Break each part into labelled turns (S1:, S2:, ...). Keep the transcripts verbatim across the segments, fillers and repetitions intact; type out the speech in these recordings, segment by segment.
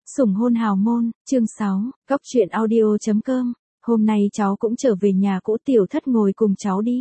S1: Sủng hôn hào môn, chương sáu, Góc truyện audio.com. Hôm nay cháu cũng trở về nhà cũ, Tiểu Thất ngồi cùng cháu đi.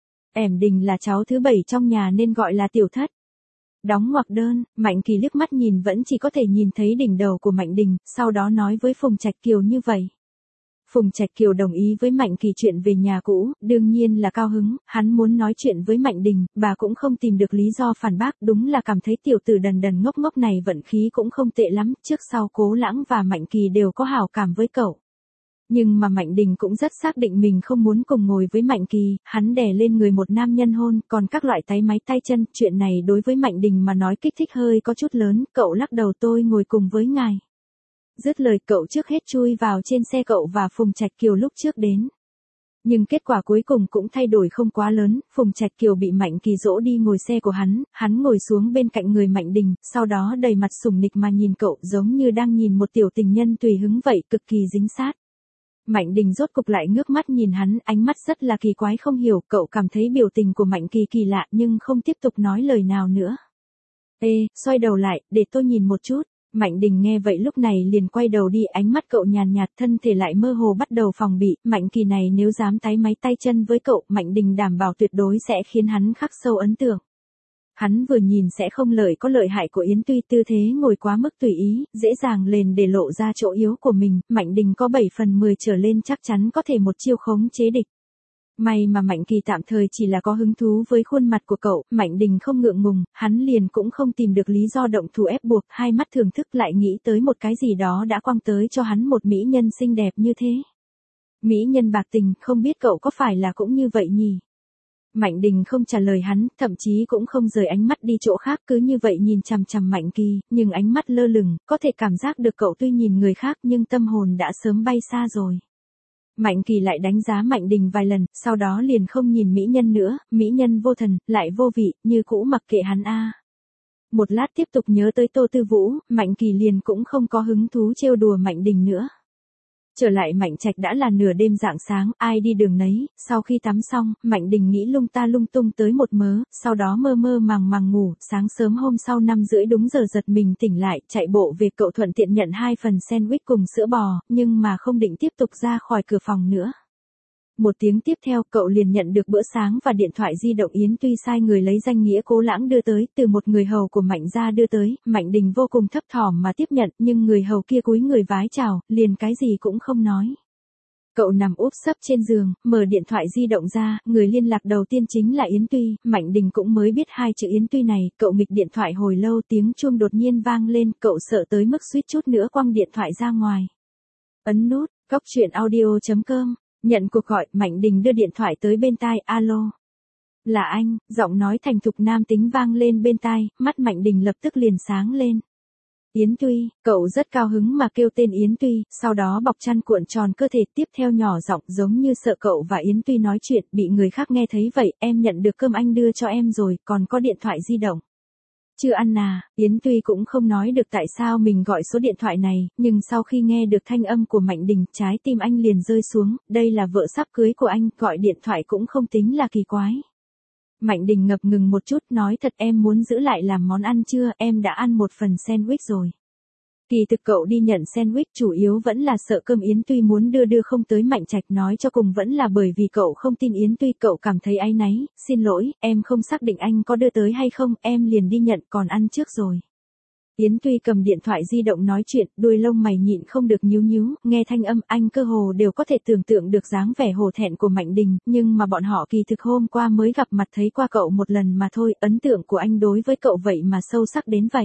S1: Ẻm Đình là cháu thứ bảy trong nhà nên gọi là Tiểu Thất. Đóng ngoặc đơn, Mạnh Kỳ liếc mắt nhìn vẫn chỉ có thể nhìn thấy đỉnh đầu của Mạnh Đình, sau đó nói với Phùng Trạch Kiều như vậy. Phùng Trạch Kiều đồng ý với Mạnh Kỳ chuyện về nhà cũ, đương nhiên là cao hứng, hắn muốn nói chuyện với Mạnh Đình, bà cũng không tìm được lý do phản bác, đúng là cảm thấy tiểu tử đần đần ngốc ngốc này vận khí cũng không tệ lắm, trước sau Cố Lãng và Mạnh Kỳ đều có hảo cảm với cậu. Nhưng mà Mạnh Đình cũng rất xác định mình không muốn cùng ngồi với Mạnh Kỳ, hắn đè lên người một nam nhân hôn, còn các loại táy máy tay chân, chuyện này đối với Mạnh Đình mà nói kích thích hơi có chút lớn, cậu lắc đầu, tôi ngồi cùng với ngài. Dứt lời cậu trước hết chui vào trên xe cậu và Phùng Trạch Kiều lúc trước đến. Nhưng kết quả cuối cùng cũng thay đổi không quá lớn, Phùng Trạch Kiều bị Mạnh Kỳ dỗ đi ngồi xe của hắn, hắn ngồi xuống bên cạnh người Mạnh Đình, sau đó đầy mặt sủng nịch mà nhìn cậu giống như đang nhìn một tiểu tình nhân tùy hứng vậy, cực kỳ dính sát. Mạnh Đình rốt cục lại ngước mắt nhìn hắn, ánh mắt rất là kỳ quái không hiểu, cậu cảm thấy biểu tình của Mạnh Kỳ kỳ lạ nhưng không tiếp tục nói lời nào nữa. Ê, xoay đầu lại, để tôi nhìn một chút. Mạnh Đình nghe vậy lúc này liền quay đầu đi, ánh mắt cậu nhàn nhạt, thân thể lại mơ hồ bắt đầu phòng bị, Mạnh Kỳ này nếu dám táy máy tay chân với cậu, Mạnh Đình đảm bảo tuyệt đối sẽ khiến hắn khắc sâu ấn tượng. Hắn vừa nhìn sẽ không lợi có lợi hại của Yến Tuy, tư thế ngồi quá mức tùy ý, dễ dàng lên để lộ ra chỗ yếu của mình, Mạnh Đình có bảy phần mười trở lên chắc chắn có thể một chiêu khống chế địch. May mà Mạnh Kỳ tạm thời chỉ là có hứng thú với khuôn mặt của cậu, Mạnh Đình không ngượng ngùng, hắn liền cũng không tìm được lý do động thủ ép buộc, hai mắt thưởng thức lại nghĩ tới một cái gì đó đã quăng tới cho hắn một mỹ nhân xinh đẹp như thế. Mỹ nhân bạc tình, không biết cậu có phải là cũng như vậy nhỉ? Mạnh Đình không trả lời hắn, thậm chí cũng không rời ánh mắt đi chỗ khác, cứ như vậy nhìn chằm chằm Mạnh Kỳ, nhưng ánh mắt lơ lửng, có thể cảm giác được cậu tuy nhìn người khác nhưng tâm hồn đã sớm bay xa rồi. Mạnh Kỳ lại đánh giá Mạnh Đình vài lần, sau đó liền không nhìn mỹ nhân nữa, mỹ nhân vô thần, lại vô vị, như cũ mặc kệ hắn a. Một lát tiếp tục nhớ tới Tô Tư Vũ, Mạnh Kỳ liền cũng không có hứng thú trêu đùa Mạnh Đình nữa. Trở lại Mạnh Trạch đã là nửa đêm rạng sáng, ai đi đường nấy, sau khi tắm xong, Mạnh Đình nghĩ lung ta lung tung tới một mớ, sau đó mơ mơ màng màng ngủ, sáng sớm hôm sau năm rưỡi đúng giờ giật mình tỉnh lại, chạy bộ về, cậu thuận tiện nhận hai phần sandwich cùng sữa bò, nhưng mà không định tiếp tục ra khỏi cửa phòng nữa. Một tiếng tiếp theo, cậu liền nhận được bữa sáng và điện thoại di động Yến Tuy sai người lấy danh nghĩa Cố Lãng đưa tới, từ một người hầu của Mạnh gia đưa tới, Mạnh Đình vô cùng thấp thỏm mà tiếp nhận, nhưng người hầu kia cúi người vái chào, liền cái gì cũng không nói. Cậu nằm úp sấp trên giường, mở điện thoại di động ra, người liên lạc đầu tiên chính là Yến Tuy, Mạnh Đình cũng mới biết hai chữ Yến Tuy này, cậu nghịch điện thoại hồi lâu, tiếng chuông đột nhiên vang lên, cậu sợ tới mức suýt chút nữa quăng điện thoại ra ngoài. Ấn nút, Góc truyện audio.com. Nhận cuộc gọi, Mạnh Đình đưa điện thoại tới bên tai, alo. Là anh, giọng nói thành thục nam tính vang lên bên tai, mắt Mạnh Đình lập tức liền sáng lên. Yến Tuy, cậu rất cao hứng mà kêu tên Yến Tuy, sau đó bọc chăn cuộn tròn cơ thể, tiếp theo nhỏ giọng giống như sợ cậu và Yến Tuy nói chuyện, bị người khác nghe thấy vậy, em nhận được cơm anh đưa cho em rồi, còn có điện thoại di động. Chưa ăn à, Yến Tuy cũng không nói được tại sao mình gọi số điện thoại này, nhưng sau khi nghe được thanh âm của Mạnh Đình, trái tim anh liền rơi xuống, đây là vợ sắp cưới của anh, gọi điện thoại cũng không tính là kỳ quái. Mạnh Đình ngập ngừng một chút, nói thật em muốn giữ lại làm món ăn chưa, em đã ăn một phần sandwich rồi. Kỳ thực cậu đi nhận sandwich chủ yếu vẫn là sợ cơm Yến Tuy muốn đưa đưa không tới, Mạnh Trạch nói cho cùng vẫn là bởi vì cậu không tin Yến Tuy, cậu cảm thấy áy náy, xin lỗi, em không xác định anh có đưa tới hay không, em liền đi nhận, còn ăn trước rồi. Yến Tuy cầm điện thoại di động nói chuyện, đuôi lông mày nhịn không được nhíu nhíu, nghe thanh âm anh cơ hồ đều có thể tưởng tượng được dáng vẻ hổ thẹn của Mạnh Đình, nhưng mà bọn họ kỳ thực hôm qua mới gặp mặt thấy qua cậu một lần mà thôi, ấn tượng của anh đối với cậu vậy mà sâu sắc đến vậy.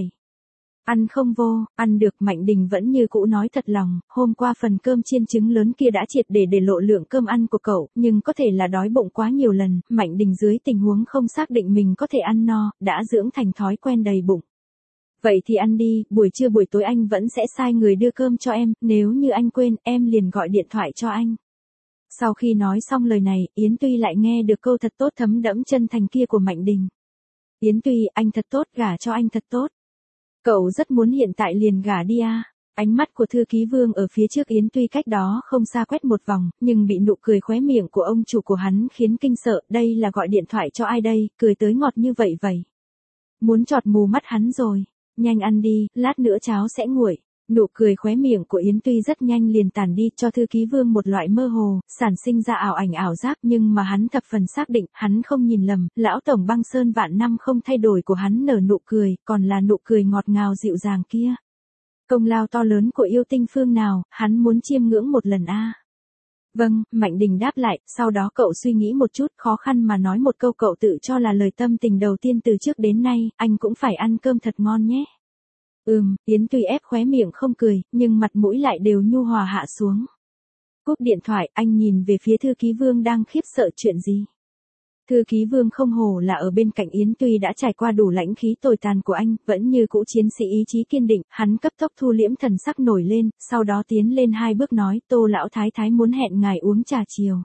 S1: Ăn không vô, ăn được, Mạnh Đình vẫn như cũ nói thật lòng, hôm qua phần cơm chiên trứng lớn kia đã triệt để để lộ lượng cơm ăn của cậu, nhưng có thể là đói bụng quá nhiều lần, Mạnh Đình dưới tình huống không xác định mình có thể ăn no, đã dưỡng thành thói quen đầy bụng. Vậy thì ăn đi, buổi trưa buổi tối anh vẫn sẽ sai người đưa cơm cho em, nếu như anh quên, em liền gọi điện thoại cho anh. Sau khi nói xong lời này, Yến Tuy lại nghe được câu thật tốt thấm đẫm chân thành kia của Mạnh Đình. Yến Tuy, anh thật tốt, gả cho anh thật tốt. Cậu rất muốn hiện tại liền gả đi à. Ánh mắt của thư ký Vương ở phía trước Yến Tuy cách đó không xa quét một vòng, nhưng bị nụ cười khóe miệng của ông chủ của hắn khiến kinh sợ, đây là gọi điện thoại cho ai đây, cười tới ngọt như vậy vậy. Muốn chọt mù mắt hắn rồi, nhanh ăn đi, lát nữa cháo sẽ nguội. Nụ cười khóe miệng của Yến Tuy rất nhanh liền tàn đi, cho thư ký Vương một loại mơ hồ, sản sinh ra ảo ảnh ảo giác, nhưng mà hắn thập phần xác định, hắn không nhìn lầm, lão tổng băng sơn vạn năm không thay đổi của hắn nở nụ cười, còn là nụ cười ngọt ngào dịu dàng kia. Công lao to lớn của yêu tinh phương nào, hắn muốn chiêm ngưỡng một lần a. Vâng, Mạnh Đình đáp lại, sau đó cậu suy nghĩ một chút, khó khăn mà nói một câu cậu tự cho là lời tâm tình đầu tiên từ trước đến nay, anh cũng phải ăn cơm thật ngon nhé. Ừm, Yến Tuy ép khóe miệng không cười, nhưng mặt mũi lại đều nhu hòa hạ xuống. Cúp điện thoại, anh nhìn về phía thư ký Vương đang khiếp sợ chuyện gì. Thư ký Vương không hổ là ở bên cạnh Yến Tuy đã trải qua đủ lãnh khí tồi tàn của anh, vẫn như cũ chiến sĩ ý chí kiên định, hắn cấp tốc thu liễm thần sắc nổi lên, sau đó tiến lên hai bước nói, Tô lão thái thái muốn hẹn ngài uống trà chiều.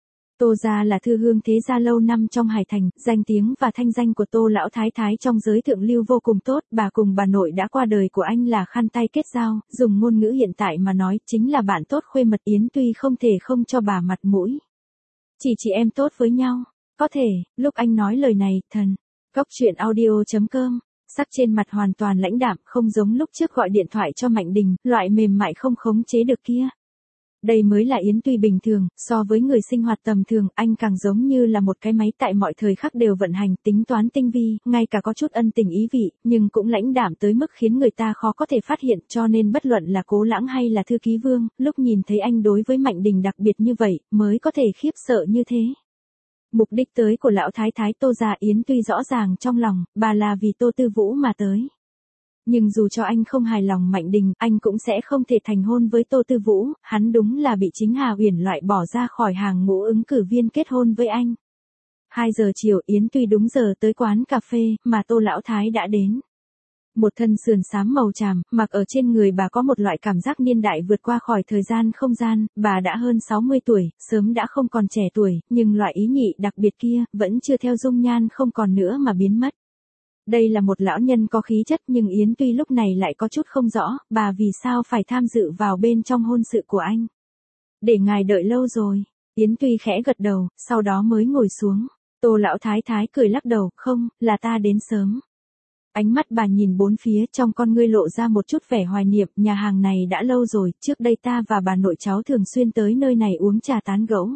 S1: Tô gia là thư hương thế gia lâu năm trong Hải Thành, danh tiếng và thanh danh của Tô lão thái thái trong giới thượng lưu vô cùng tốt, bà cùng bà nội đã qua đời của anh là khăn tay kết giao, dùng ngôn ngữ hiện tại mà nói, chính là bạn tốt khuê mật. Yến Tuy không thể không cho bà mặt mũi. Chỉ chị em tốt với nhau. Có thể, lúc anh nói lời này, thần. Góc truyện audio chấm com, sắc trên mặt hoàn toàn lãnh đạm, không giống lúc trước gọi điện thoại cho Mạnh Đình, loại mềm mại không khống chế được kia. Đây mới là Yến Tuy bình thường, so với người sinh hoạt tầm thường, anh càng giống như là một cái máy tại mọi thời khắc đều vận hành, tính toán tinh vi, ngay cả có chút ân tình ý vị, nhưng cũng lãnh đạm tới mức khiến người ta khó có thể phát hiện, cho nên bất luận là Cố Lãng hay là thư ký Vương, lúc nhìn thấy anh đối với Mạnh Đình đặc biệt như vậy, mới có thể khiếp sợ như thế. Mục đích tới của lão thái thái Tô gia, Yến Tuy rõ ràng trong lòng, bà là vì Tô Tư Vũ mà tới. Nhưng dù cho anh không hài lòng Mạnh Đình, anh cũng sẽ không thể thành hôn với Tô Tư Vũ, hắn đúng là bị chính Hà Uyển loại bỏ ra khỏi hàng ngũ ứng cử viên kết hôn với anh. hai giờ chiều, Yến Tuy đúng giờ tới quán cà phê, mà Tô lão thái đã đến. Một thân sườn xám màu tràm, mặc ở trên người bà có một loại cảm giác niên đại vượt qua khỏi thời gian không gian, bà đã hơn sáu mươi tuổi, sớm đã không còn trẻ tuổi, nhưng loại ý nhị đặc biệt kia, vẫn chưa theo dung nhan không còn nữa mà biến mất. Đây là một lão nhân có khí chất, nhưng Yến Tuy lúc này lại có chút không rõ, bà vì sao phải tham dự vào bên trong hôn sự của anh. Để ngài đợi lâu rồi. Yến Tuy khẽ gật đầu, sau đó mới ngồi xuống. Tô lão thái thái cười lắc đầu, không, là ta đến sớm. Ánh mắt bà nhìn bốn phía, trong con ngươi lộ ra một chút vẻ hoài niệm, nhà hàng này đã lâu rồi, trước đây ta và bà nội cháu thường xuyên tới nơi này uống trà tán gẫu.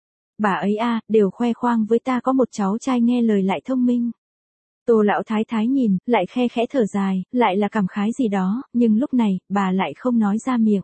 S1: Bà ấy a, đều khoe khoang với ta có một cháu trai nghe lời lại thông minh. Tô lão thái thái nhìn, lại khe khẽ thở dài, lại là cảm khái gì đó, nhưng lúc này, bà lại không nói ra miệng.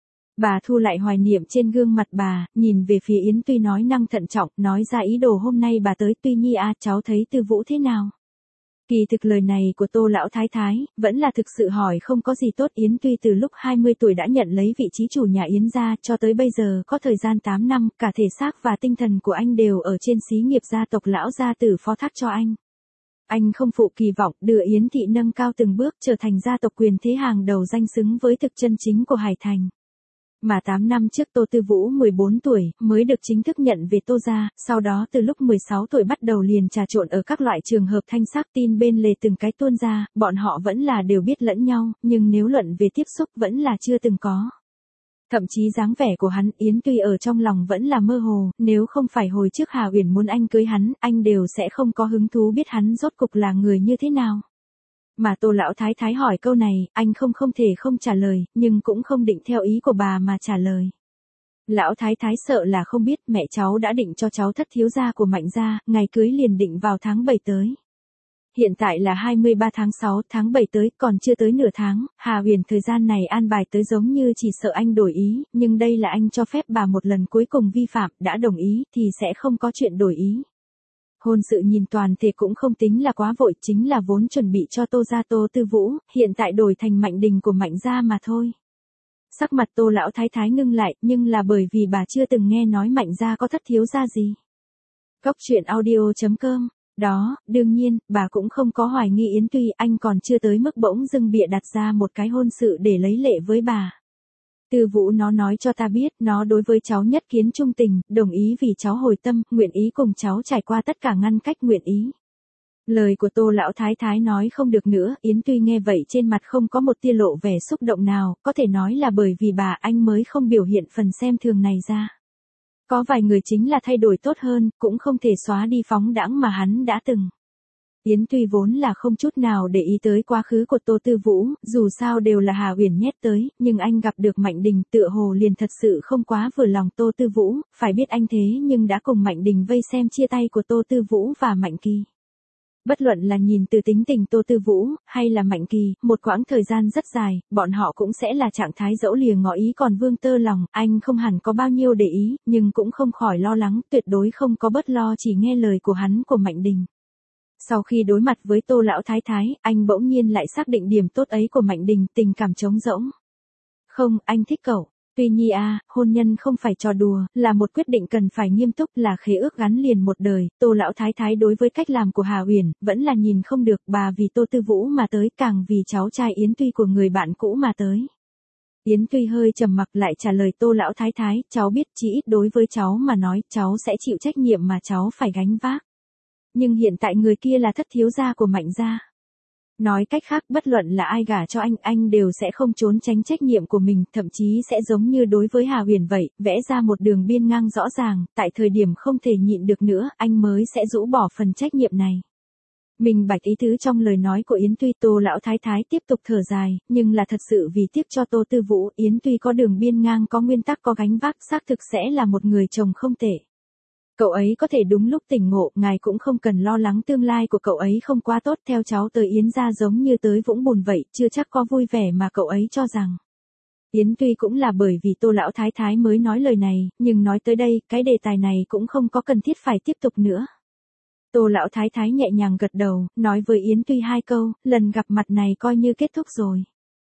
S1: Bà thu lại hoài niệm trên gương mặt bà, nhìn về phía Yến Tuy nói năng thận trọng, nói ra ý đồ hôm nay bà tới. Tuy Nhi a, cháu thấy Tư Vũ thế nào? Kỳ thực lời này của Tô lão thái thái, vẫn là thực sự hỏi không có gì tốt. Yến Tuy từ lúc hai mươi tuổi đã nhận lấy vị trí chủ nhà Yến gia, cho tới bây giờ có thời gian tám năm, cả thể xác và tinh thần của anh đều ở trên xí nghiệp gia tộc lão gia tử phó thác cho anh. Anh không phụ kỳ vọng, đưa Yến thị nâng cao từng bước, trở thành gia tộc quyền thế hàng đầu danh xứng với thực chân chính của Hải Thành. Mà tám năm trước Tô Tư Vũ mười bốn tuổi, mới được chính thức nhận về Tô gia, sau đó từ lúc mười sáu tuổi bắt đầu liền trà trộn ở các loại trường hợp thanh sắc, tin bên lề từng cái tuôn ra, bọn họ vẫn là đều biết lẫn nhau, nhưng nếu luận về tiếp xúc vẫn là chưa từng có. Thậm chí dáng vẻ của hắn, Yến Tuy ở trong lòng vẫn là mơ hồ, nếu không phải hồi trước Hà Uyển muốn anh cưới hắn, anh đều sẽ không có hứng thú biết hắn rốt cục là người như thế nào. Mà Tô lão thái thái hỏi câu này, anh không không thể không trả lời, nhưng cũng không định theo ý của bà mà trả lời. Lão thái thái sợ là không biết, mẹ cháu đã định cho cháu thất thiếu gia của Mạnh gia, ngày cưới liền định vào tháng bảy tới. Hiện tại là hai mươi ba tháng sáu, tháng bảy tới, còn chưa tới nửa tháng, Hà Uyển thời gian này an bài tới giống như chỉ sợ anh đổi ý, nhưng đây là anh cho phép bà một lần cuối cùng vi phạm, đã đồng ý, thì sẽ không có chuyện đổi ý. Hôn sự nhìn toàn thể cũng không tính là quá vội, chính là vốn chuẩn bị cho Tô gia Tô Tư Vũ, hiện tại đổi thành Mạnh Đình của Mạnh gia mà thôi. Sắc mặt Tô lão thái thái ngưng lại, nhưng là bởi vì bà chưa từng nghe nói Mạnh gia có thất thiếu gia gì. Góc truyện audio chấm com. Đó, đương nhiên, bà cũng không có hoài nghi Yến Tuy, anh còn chưa tới mức bỗng dưng bịa đặt ra một cái hôn sự để lấy lệ với bà. Tư Vũ nó nói cho ta biết, nó đối với cháu nhất kiến trung tình, đồng ý vì cháu hồi tâm, nguyện ý cùng cháu trải qua tất cả ngăn cách, nguyện ý. Lời của Tô lão thái thái nói không được nữa, Yến Tuy nghe vậy trên mặt không có một tia lộ vẻ xúc động nào, có thể nói là bởi vì bà anh mới không biểu hiện phần xem thường này ra. Có vài người chính là thay đổi tốt hơn, cũng không thể xóa đi phóng đãng mà hắn đã từng. Yến Tuy vốn là không chút nào để ý tới quá khứ của Tô Tư Vũ, dù sao đều là Hà Uyển nhét tới, nhưng anh gặp được Mạnh Đình tựa hồ liền thật sự không quá vừa lòng Tô Tư Vũ, phải biết anh thế nhưng đã cùng Mạnh Đình vây xem chia tay của Tô Tư Vũ và Mạnh Kỳ. Bất luận là nhìn từ tính tình Tô Tư Vũ, hay là Mạnh Kỳ, một quãng thời gian rất dài, bọn họ cũng sẽ là trạng thái dẫu lìa ngỏ ý còn vương tơ lòng, anh không hẳn có bao nhiêu để ý, nhưng cũng không khỏi lo lắng, tuyệt đối không có bớt lo chỉ nghe lời của hắn của Mạnh Đình. Sau khi đối mặt với Tô lão thái thái, anh bỗng nhiên lại xác định điểm tốt ấy của Mạnh Đình, tình cảm trống rỗng. Không, anh thích cậu. Tuy nhi à, hôn nhân không phải trò đùa, là một quyết định cần phải nghiêm túc, là khế ước gắn liền một đời. Tô lão thái thái đối với cách làm của Hà Uyển, vẫn là nhìn không được, bà vì Tô Tư Vũ mà tới, càng vì cháu trai Yến Tuy của người bạn cũ mà tới. Yến Tuy hơi trầm mặc lại trả lời Tô lão thái thái, cháu biết chỉ ít đối với cháu mà nói, cháu sẽ chịu trách nhiệm mà cháu phải gánh vác. Nhưng hiện tại người kia là thất thiếu gia của Mạnh gia. Nói cách khác, bất luận là ai gả cho anh, anh đều sẽ không trốn tránh trách nhiệm của mình, thậm chí sẽ giống như đối với Hà Uyển vậy, vẽ ra một đường biên ngang rõ ràng, tại thời điểm không thể nhịn được nữa, anh mới sẽ rũ bỏ phần trách nhiệm này. Mình bạch ý tứ trong lời nói của Yến Tuy. Tô lão thái thái tiếp tục thở dài, nhưng là thật sự vì tiếc cho Tô Tư Vũ. Yến Tuy có đường biên ngang, có nguyên tắc, có gánh vác, xác thực sẽ là một người chồng không tệ. Cậu ấy có thể đúng lúc tỉnh ngộ, ngài cũng không cần lo lắng tương lai của cậu ấy không quá tốt, theo cháu tới Yến gia giống như tới vũng bùn vậy, chưa chắc có vui vẻ mà cậu ấy cho rằng. Yến Tuy cũng là bởi vì Tô lão thái thái mới nói lời này, nhưng nói tới đây, cái đề tài này cũng không có cần thiết phải tiếp tục nữa. Tô lão thái thái nhẹ nhàng gật đầu, nói với Yến Tuy hai câu, lần gặp mặt này coi như kết thúc rồi.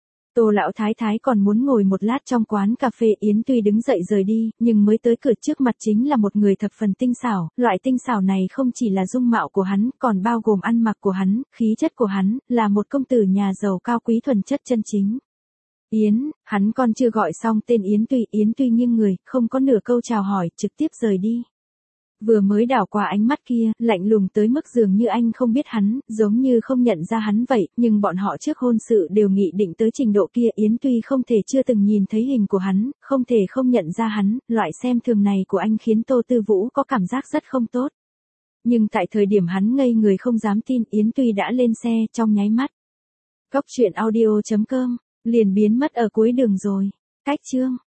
S1: Tô lão thái thái còn muốn ngồi một lát trong quán cà phê. Yến Tuy đứng dậy rời đi, nhưng mới tới cửa trước mặt chính là một người thập phần tinh xảo, loại tinh xảo này không chỉ là dung mạo của hắn, còn bao gồm ăn mặc của hắn, khí chất của hắn, là một công tử nhà giàu cao quý thuần chất chân chính. Yến, hắn còn chưa gọi xong tên Yến Tuy, Yến Tuy nghiêng người, không có nửa câu chào hỏi, trực tiếp rời đi. Vừa mới đảo qua ánh mắt kia, lạnh lùng tới mức dường như anh không biết hắn, giống như không nhận ra hắn vậy, nhưng bọn họ trước hôn sự đều nghị định tới trình độ kia. Yến Tuy không thể chưa từng nhìn thấy hình của hắn, không thể không nhận ra hắn, loại xem thường này của anh khiến Tô Tư Vũ có cảm giác rất không tốt. Nhưng tại thời điểm hắn ngây người không dám tin, Yến Tuy đã lên xe, trong nháy mắt. Góc truyện audio chấm com, liền biến mất ở cuối đường rồi. Cách chương